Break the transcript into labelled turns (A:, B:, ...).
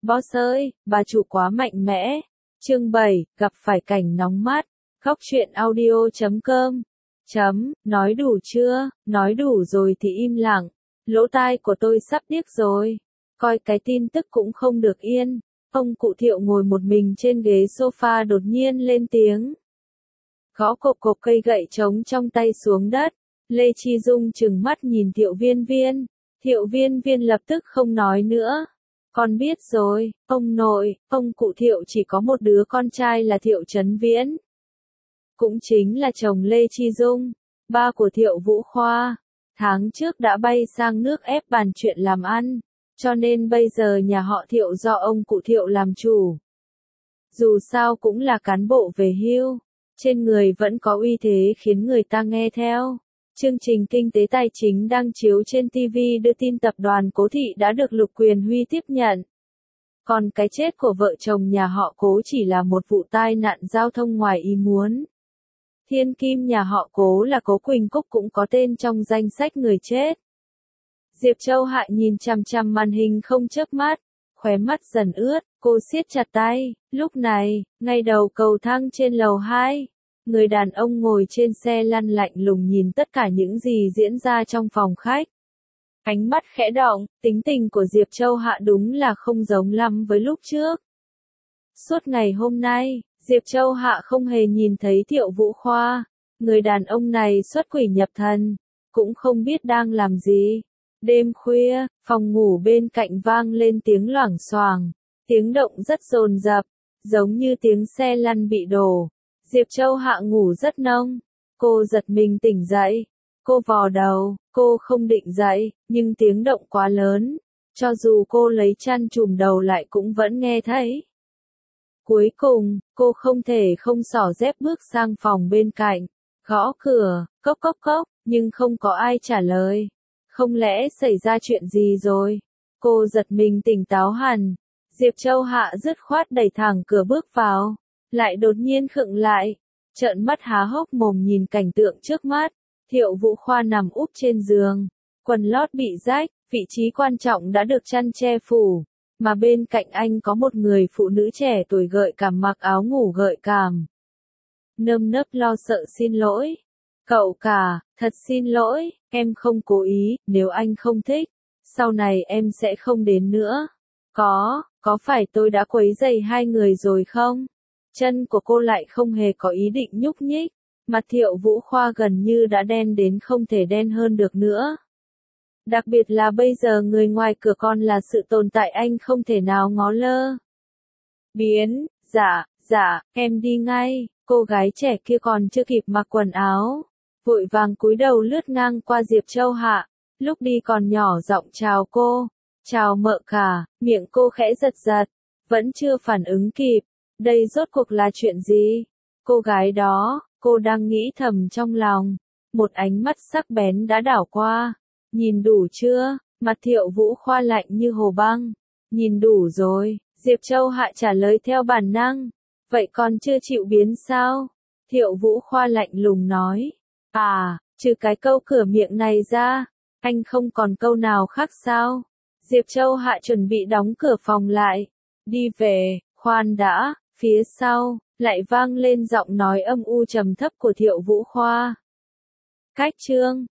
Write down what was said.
A: Boss ơi, bà chủ quá mạnh mẽ. Chương 7, gặp phải cảnh nóng mắt. Góc truyện audio.com. Nói đủ chưa? Nói đủ rồi thì im lặng. Lỗ tai của tôi sắp điếc rồi. Coi cái tin tức cũng không được yên. Ông cụ Thiệu ngồi một mình trên ghế sofa đột nhiên lên tiếng. Gõ cộp cộp cây gậy trống trong tay xuống đất. Lê Chi Dung trừng mắt nhìn Thiệu Viên Viên. Thiệu Viên Viên lập tức không nói nữa. Con biết rồi, ông nội, ông cụ Thiệu chỉ có một đứa con trai là Thiệu Trấn Viễn. Cũng chính là chồng Lê Chi Dung, ba của Thiệu Vũ Khoa. Tháng trước đã bay sang nước ép bàn chuyện làm ăn, cho nên bây giờ nhà họ Thiệu do ông cụ Thiệu làm chủ. Dù sao cũng là cán bộ về hưu, trên người vẫn có uy thế khiến người ta nghe theo. Chương trình Kinh tế Tài chính đang chiếu trên TV đưa tin tập đoàn Cố Thị đã được Lục Quyền Huy tiếp nhận. Còn cái chết của vợ chồng nhà họ Cố chỉ là một vụ tai nạn giao thông ngoài ý muốn. Thiên kim nhà họ Cố là Cố Quỳnh Cúc cũng có tên trong danh sách người chết. Diệp Châu Hạ nhìn chằm chằm màn hình không chớp mắt, khóe mắt dần ướt, cô siết chặt tay. Lúc này, ngay đầu cầu thang trên lầu 2. Người đàn ông ngồi trên xe lăn lạnh lùng nhìn tất cả những gì diễn ra trong phòng khách. Ánh mắt khẽ động, tính tình của Diệp Châu Hạ đúng là không giống lắm với lúc trước. Suốt ngày hôm nay, Diệp Châu Hạ không hề nhìn thấy Thiệu Vũ Khoa. Người đàn ông này xuất quỷ nhập thần, cũng không biết đang làm gì. Đêm khuya, phòng ngủ bên cạnh vang lên tiếng loảng xoảng, tiếng động rất dồn dập, giống như tiếng xe lăn bị đổ. Diệp Châu Hạ ngủ rất nông. Cô giật mình tỉnh dậy. Cô vò đầu, cô không định dậy, nhưng tiếng động quá lớn. Cho dù cô lấy chăn trùm đầu lại cũng vẫn nghe thấy. Cuối cùng, cô không thể không xỏ dép bước sang phòng bên cạnh. Gõ cửa, cốc cốc cốc, nhưng không có ai trả lời. Không lẽ xảy ra chuyện gì rồi? Cô giật mình tỉnh táo hẳn. Diệp Châu Hạ dứt khoát đẩy thẳng cửa bước vào. Lại đột nhiên khựng lại, trợn mắt há hốc mồm nhìn cảnh tượng trước mắt. Thiệu Vũ Khoa nằm úp trên giường, quần lót bị rách, vị trí quan trọng đã được chăn che phủ, mà bên cạnh anh có một người phụ nữ trẻ tuổi gợi cảm mặc áo ngủ gợi cảm. Nơm nớp lo sợ xin lỗi. Cậu cả, thật xin lỗi, em không cố ý, nếu anh không thích, sau này em sẽ không đến nữa. Có phải tôi đã quấy rầy hai người rồi không? Chân của cô lại không hề có ý định nhúc nhích, mặt Thiệu Vũ Khoa gần như đã đen đến không thể đen hơn được nữa. Đặc biệt là bây giờ người ngoài cửa còn là sự tồn tại anh không thể nào ngó lơ. Dạ, em đi ngay. Cô gái trẻ kia còn chưa kịp mặc quần áo, vội vàng cúi đầu lướt ngang qua Diệp Châu Hạ, lúc đi còn nhỏ giọng chào cô, chào mợ cả, miệng cô khẽ giật giật, vẫn chưa phản ứng kịp. Đây rốt cuộc là chuyện gì? Cô gái đó, cô đang nghĩ thầm trong lòng. Một ánh mắt sắc bén đã đảo qua. Nhìn đủ chưa? Mặt Thiệu Vũ Khoa lạnh như hồ băng. Nhìn đủ rồi, Diệp Châu Hạ trả lời theo bản năng. Vậy còn chưa chịu biến sao? Thiệu Vũ Khoa lạnh lùng nói. Trừ cái câu cửa miệng này ra, anh không còn câu nào khác sao? Diệp Châu Hạ chuẩn bị đóng cửa phòng lại. Đi về, khoan đã. Phía sau, lại vang lên giọng nói âm u trầm thấp của Thiệu Vũ Khoa. Cách chương